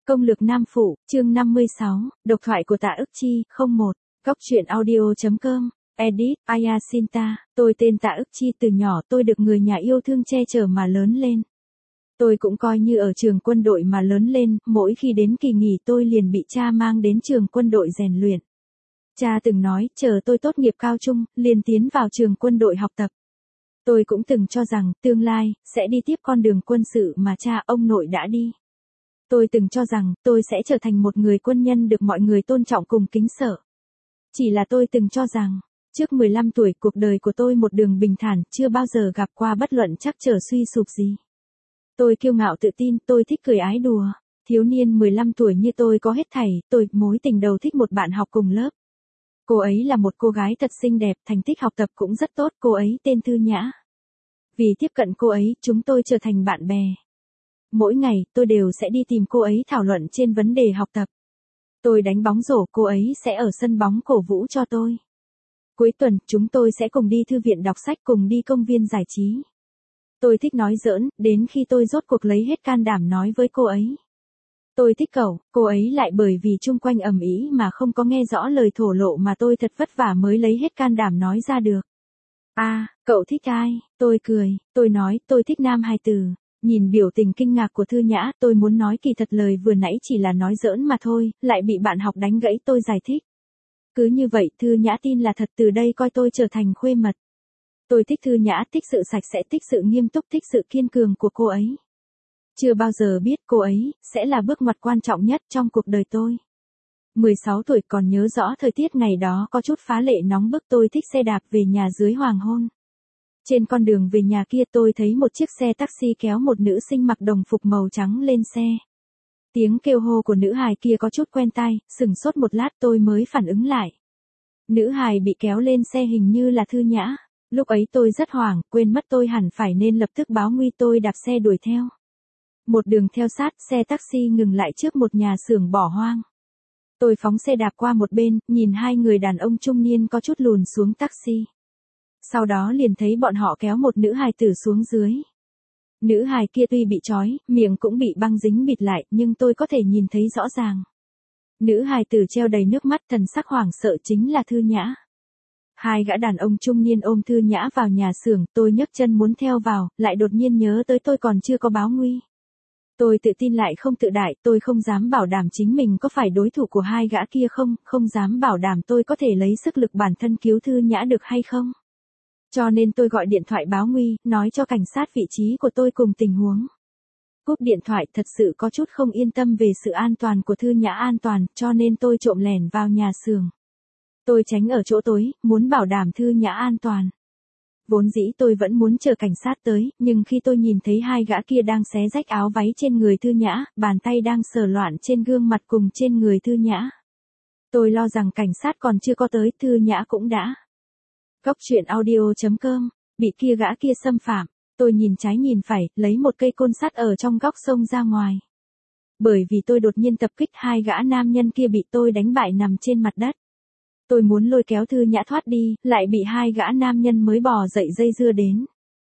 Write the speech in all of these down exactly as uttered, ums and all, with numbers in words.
Công lược nam phụ, chương năm mươi sáu, độc thoại của Tạ Ức Chi, không một, góc truyện audio.com, edit, Ayasinta, tôi tên Tạ Ức Chi từ nhỏ tôi được người nhà yêu thương che chở mà lớn lên. Tôi cũng coi như ở trường quân đội mà lớn lên, mỗi khi đến kỳ nghỉ tôi liền bị cha mang đến trường quân đội rèn luyện. Cha từng nói, chờ tôi tốt nghiệp cao trung, liền tiến vào trường quân đội học tập. Tôi cũng từng cho rằng, tương lai, sẽ đi tiếp con đường quân sự mà cha ông nội đã đi. Tôi từng cho rằng, tôi sẽ trở thành một người quân nhân được mọi người tôn trọng cùng kính sợ. Chỉ là tôi từng cho rằng, trước mười lăm tuổi cuộc đời của tôi một đường bình thản, chưa bao giờ gặp qua bất luận trắc trở suy sụp gì. Tôi kiêu ngạo tự tin, tôi thích cười ái đùa. Thiếu niên mười lăm tuổi như tôi có hết thảy, tôi mối tình đầu thích một bạn học cùng lớp. Cô ấy là một cô gái thật xinh đẹp, thành tích học tập cũng rất tốt, cô ấy tên Thư Nhã. Vì tiếp cận cô ấy, chúng tôi trở thành bạn bè. Mỗi ngày, tôi đều sẽ đi tìm cô ấy thảo luận trên vấn đề học tập. Tôi đánh bóng rổ, cô ấy sẽ ở sân bóng cổ vũ cho tôi. Cuối tuần, chúng tôi sẽ cùng đi thư viện đọc sách, cùng đi công viên giải trí. Tôi thích nói giỡn, đến khi tôi rốt cuộc lấy hết can đảm nói với cô ấy. Tôi thích cậu, cô ấy lại bởi vì chung quanh ầm ĩ mà không có nghe rõ lời thổ lộ mà tôi thật vất vả mới lấy hết can đảm nói ra được. À, cậu thích ai? Tôi cười, tôi nói, tôi thích nam hài tử. Nhìn biểu tình kinh ngạc của Thư Nhã, tôi muốn nói kỳ thật lời vừa nãy chỉ là nói giỡn mà thôi, lại bị bạn học đánh gãy tôi giải thích. Cứ như vậy, Thư Nhã tin là thật, từ đây coi tôi trở thành khuê mật. Tôi thích Thư Nhã, thích sự sạch sẽ, thích sự nghiêm túc, thích sự kiên cường của cô ấy. Chưa bao giờ biết cô ấy sẽ là bước ngoặt quan trọng nhất trong cuộc đời tôi. mười sáu tuổi còn nhớ rõ thời tiết ngày đó có chút phá lệ nóng bức, tôi thích xe đạp về nhà dưới hoàng hôn. Trên con đường về nhà kia tôi thấy một chiếc xe taxi kéo một nữ sinh mặc đồng phục màu trắng lên xe. Tiếng kêu hô của nữ hài kia có chút quen tai, sửng sốt một lát tôi mới phản ứng lại. Nữ hài bị kéo lên xe hình như là Thư Nhã. Lúc ấy tôi rất hoảng, quên mất tôi hẳn phải nên lập tức báo nguy, tôi đạp xe đuổi theo. Một đường theo sát, xe taxi ngừng lại trước một nhà xưởng bỏ hoang. Tôi phóng xe đạp qua một bên, nhìn hai người đàn ông trung niên có chút lùn xuống taxi. Sau đó liền thấy bọn họ kéo một nữ hài tử xuống dưới. Nữ hài kia tuy bị trói, miệng cũng bị băng dính bịt lại, nhưng tôi có thể nhìn thấy rõ ràng. Nữ hài tử treo đầy nước mắt, thần sắc hoảng sợ, chính là Thư Nhã. Hai gã đàn ông trung niên ôm Thư Nhã vào nhà xưởng, tôi nhấc chân muốn theo vào, lại đột nhiên nhớ tới tôi còn chưa có báo nguy. Tôi tự tin lại không tự đại, tôi không dám bảo đảm chính mình có phải đối thủ của hai gã kia không, không dám bảo đảm tôi có thể lấy sức lực bản thân cứu Thư Nhã được hay không. Cho nên tôi gọi điện thoại báo nguy, nói cho cảnh sát vị trí của tôi cùng tình huống. Cúp điện thoại, thật sự có chút không yên tâm về sự an toàn của Thư Nhã an toàn, cho nên tôi trộm lẻn vào nhà xưởng. Tôi tránh ở chỗ tối, muốn bảo đảm Thư Nhã an toàn. Vốn dĩ tôi vẫn muốn chờ cảnh sát tới, nhưng khi tôi nhìn thấy hai gã kia đang xé rách áo váy trên người Thư Nhã, bàn tay đang sờ loạn trên gương mặt cùng trên người Thư Nhã. Tôi lo rằng cảnh sát còn chưa có tới, Thư Nhã cũng đã. Góc truyện audio.com, bị kia gã kia xâm phạm, tôi nhìn trái nhìn phải, lấy một cây côn sắt ở trong góc sông ra ngoài. Bởi vì tôi đột nhiên tập kích, hai gã nam nhân kia bị tôi đánh bại nằm trên mặt đất. Tôi muốn lôi kéo Thư Nhã thoát đi, lại bị hai gã nam nhân mới bò dậy dây dưa đến.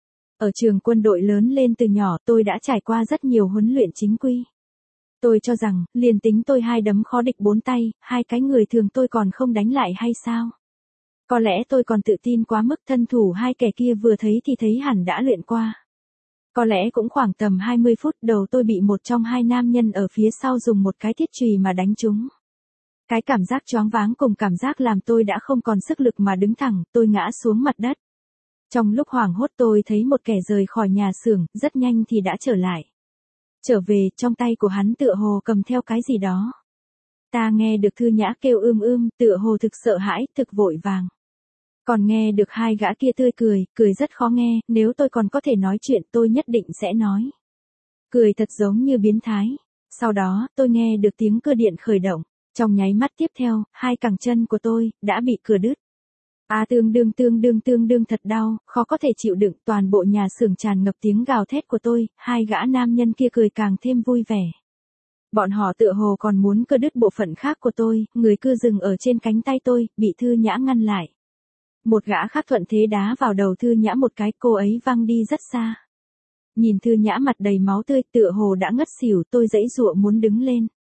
Ở trường quân đội lớn lên từ nhỏ, tôi đã trải qua rất nhiều huấn luyện chính quy. Tôi cho rằng, liền tính tôi hai đấm khó địch bốn tay, hai cái người thường tôi còn không đánh lại hay sao? Có lẽ tôi còn tự tin quá mức, thân thủ hai kẻ kia vừa thấy thì thấy hẳn đã luyện qua. Có lẽ cũng khoảng tầm hai mươi phút đầu tôi bị một trong hai nam nhân ở phía sau dùng một cái thiết chùy mà đánh trúng. Cái cảm giác choáng váng cùng cảm giác làm tôi đã không còn sức lực mà đứng thẳng, tôi ngã xuống mặt đất. Trong lúc hoảng hốt tôi thấy một kẻ rời khỏi nhà xưởng, rất nhanh thì đã trở lại. Trở về, trong tay của hắn tựa hồ cầm theo cái gì đó. Ta nghe được Thư Nhã kêu ưm ưm, tựa hồ thực sợ hãi, thực vội vàng. Còn nghe được hai gã kia tươi cười, cười rất khó nghe, nếu tôi còn có thể nói chuyện tôi nhất định sẽ nói. Cười thật giống như biến thái. Sau đó, tôi nghe được tiếng cơ điện khởi động. Trong nháy mắt tiếp theo, hai cẳng chân của tôi, đã bị cưa đứt. À tương đương tương đương tương đương thật đau, khó có thể chịu đựng, toàn bộ nhà xưởng tràn ngập tiếng gào thét của tôi, hai gã nam nhân kia cười càng thêm vui vẻ. Bọn họ tựa hồ còn muốn cưa đứt bộ phận khác của tôi, người cưa dừng ở trên cánh tay tôi, bị Thư Nhã ngăn lại. Một gã khác thuận thế đá vào đầu Thư Nhã một cái, cô ấy văng đi rất xa. Nhìn Thư Nhã mặt đầy máu tươi, tựa hồ đã ngất xỉu, tôi giãy giụa muốn đứng lên.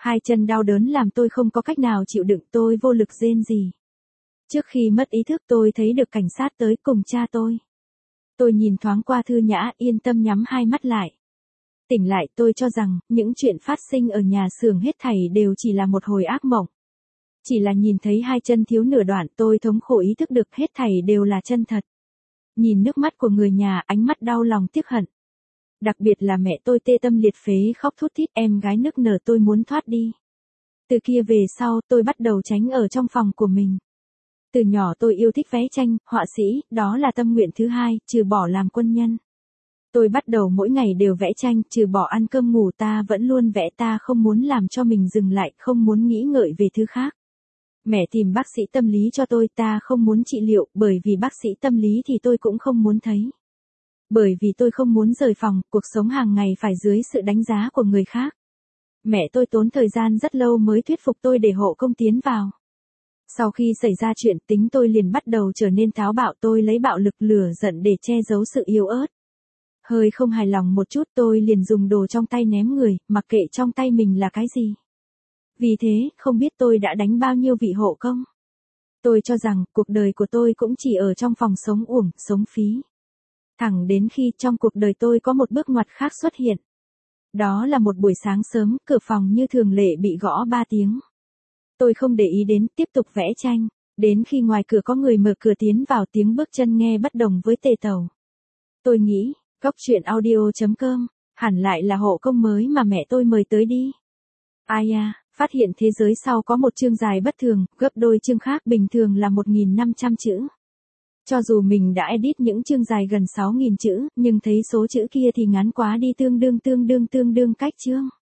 Hai chân đau đớn làm tôi không có cách nào chịu đựng, tôi vô lực rên rỉ. Trước khi mất ý thức tôi thấy được cảnh sát tới cùng cha tôi. Tôi nhìn thoáng qua Thư Nhã, yên tâm nhắm hai mắt lại. Tỉnh lại tôi cho rằng, những chuyện phát sinh ở nhà xưởng hết thảy đều chỉ là một hồi ác mộng. Chỉ là nhìn thấy hai chân thiếu nửa đoạn tôi thống khổ ý thức được hết thảy đều là chân thật. Nhìn nước mắt của người nhà, ánh mắt đau lòng tiếc hận. Đặc biệt là mẹ tôi tê tâm liệt phế khóc thút thít, em gái nức nở, tôi muốn thoát đi. Từ kia về sau tôi bắt đầu tránh ở trong phòng của mình. Từ nhỏ tôi yêu thích vẽ tranh, họa sĩ, đó là tâm nguyện thứ hai, trừ bỏ làm quân nhân. Tôi bắt đầu mỗi ngày đều vẽ tranh, trừ bỏ ăn cơm ngủ ta vẫn luôn vẽ, ta không muốn làm cho mình dừng lại, không muốn nghĩ ngợi về thứ khác. Mẹ tìm bác sĩ tâm lý cho tôi, ta không muốn trị liệu, bởi vì bác sĩ tâm lý thì tôi cũng không muốn thấy. Bởi vì tôi không muốn rời phòng, cuộc sống hàng ngày phải dưới sự đánh giá của người khác. Mẹ tôi tốn thời gian rất lâu mới thuyết phục tôi để hộ công tiến vào. Sau khi xảy ra chuyện, tính tôi liền bắt đầu trở nên táo bạo, tôi lấy bạo lực lửa giận để che giấu sự yếu ớt. Hơi không hài lòng một chút tôi liền dùng đồ trong tay ném người, mặc kệ trong tay mình là cái gì. Vì thế, không biết tôi đã đánh bao nhiêu vị hộ công. Tôi cho rằng, cuộc đời của tôi cũng chỉ ở trong phòng sống uổng, sống phí. Thẳng đến khi trong cuộc đời tôi có một bước ngoặt khác xuất hiện. Đó là một buổi sáng sớm, cửa phòng như thường lệ bị gõ ba tiếng. Tôi không để ý đến, tiếp tục vẽ tranh, đến khi ngoài cửa có người mở cửa tiến vào, tiếng bước chân nghe bất đồng với tề tàu. Tôi nghĩ, Góc truyện audio chấm com, hẳn lại là hộ công mới mà mẹ tôi mời tới đi. Ai à, phát hiện thế giới sau có một chương dài bất thường, gấp đôi chương khác bình thường là một nghìn năm trăm chữ. Cho dù mình đã edit những chương dài gần sáu nghìn chữ, nhưng thấy số chữ kia thì ngắn quá đi, tương đương tương đương tương đương cách chương.